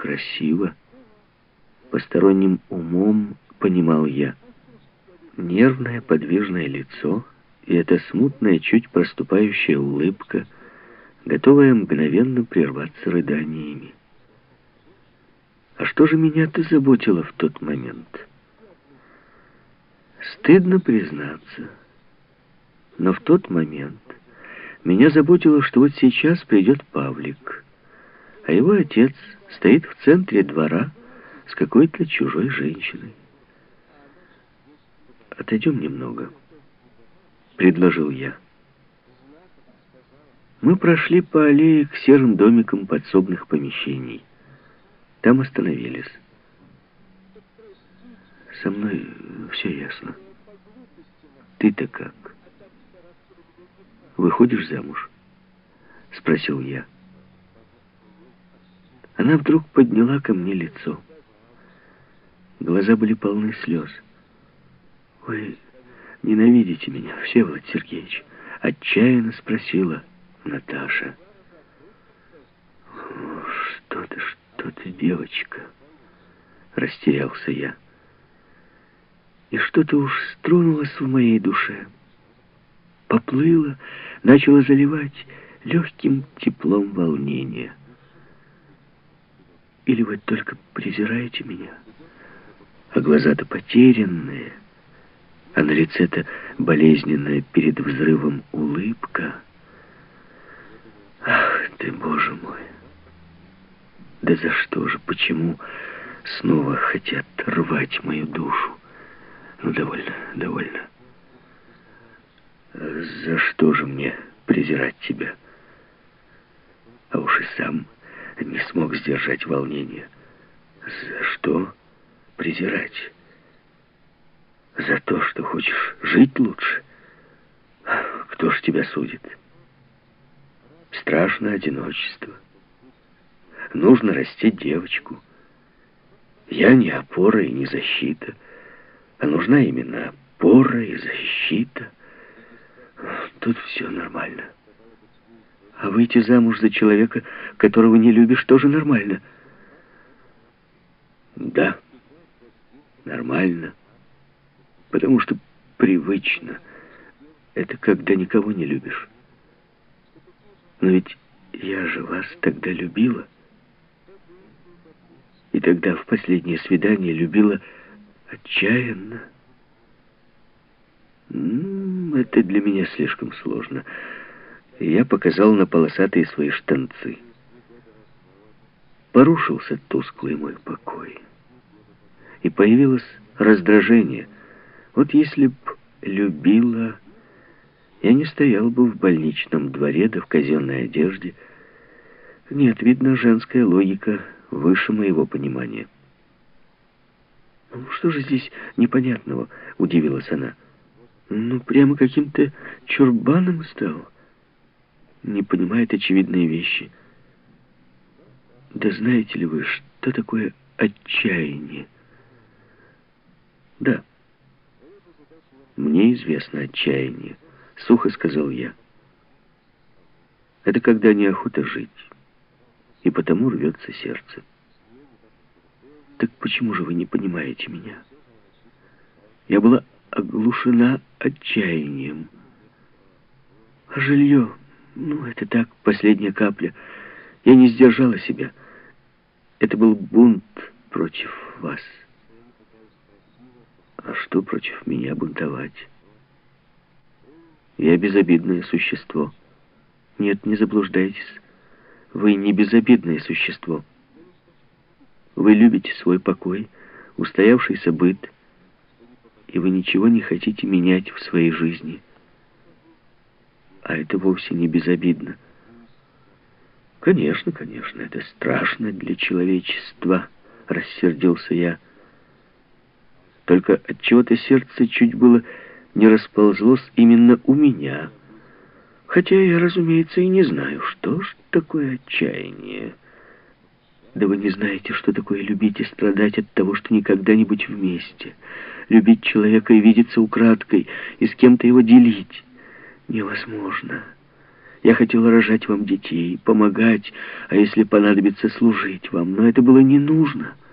красиво. Посторонним умом понимал я. Нервное подвижное лицо и эта смутная, чуть проступающая улыбка, готовая мгновенно прерваться рыданиями. А что же меня-то заботило в тот момент? Стыдно признаться, но в тот момент меня заботило, что вот сейчас придет Павлик, а его отец стоит в центре двора с какой-то чужой женщиной. «Отойдем немного», — предложил я. Мы прошли по аллее к серым домикам подсобных помещений. Там остановились. «Со мной все ясно. Ты-то как? Выходишь замуж?» — спросил я. Она вдруг подняла ко мне лицо. Глаза были полны слез. «Вы ненавидите меня, Всеволод Сергеевич?» — отчаянно спросила Наташа. Что ты, девочка?» — растерялся я. И что-то уж стронулось в моей душе. Поплыло, начало заливать легким теплом волнения. «Или вы только презираете меня? А глаза-то потерянные, а на лице-то болезненная перед взрывом улыбка. Ах ты, Боже мой! Да за что же, почему снова хотят рвать мою душу? Ну, довольно, довольно. За что же мне презирать тебя?» А уж и сам не смог сдержать волнение. «За что презирать? За то, что хочешь жить лучше? Кто ж тебя судит? Страшно одиночество. Нужно растить девочку. Я не опора и не защита, а нужна именно опора и защита. Тут все нормально. А выйти замуж за человека, которого не любишь, тоже нормально?» «Да, нормально. Потому что привычно. Это когда никого не любишь. Но ведь я же вас тогда любила. И тогда в последнее свидание любила отчаянно. Это для меня слишком сложно». Я показал на полосатые свои штанцы. Порушился тусклый мой покой. И появилось раздражение. Вот если б любила, я не стоял бы в больничном дворе да в казенной одежде. Нет, видно, женская логика выше моего понимания. «Ну, что же здесь непонятного?» — удивилась она. «Ну, прямо каким-то чурбаном стал. Не понимает очевидные вещи. Да знаете ли вы, что такое отчаяние?» «Да, мне известно отчаяние», — сухо сказал я. «Это когда неохота жить, и потому рвется сердце». «Так почему же вы не понимаете меня? Я была оглушена отчаянием. А жилье, это так, последняя капля. Я не сдержала себя. Это был бунт против вас». «А что против меня бунтовать? Я безобидное существо». «Нет, не заблуждайтесь. Вы не безобидное существо. Вы любите свой покой, устоявшийся быт, и вы ничего не хотите менять в своей жизни. А это вовсе не безобидно». «Конечно, конечно, это страшно для человечества», — рассердился я. Только отчего-то сердце чуть было не расползлось именно у меня. Хотя я, разумеется, и не знаю, что ж такое отчаяние. Да вы не знаете, что такое любить и страдать от того, что никогда не быть вместе. Любить человека и видеться украдкой, и с кем-то его делить. Невозможно. Я хотела рожать вам детей, помогать, а если понадобится, служить вам. Но это было не нужно.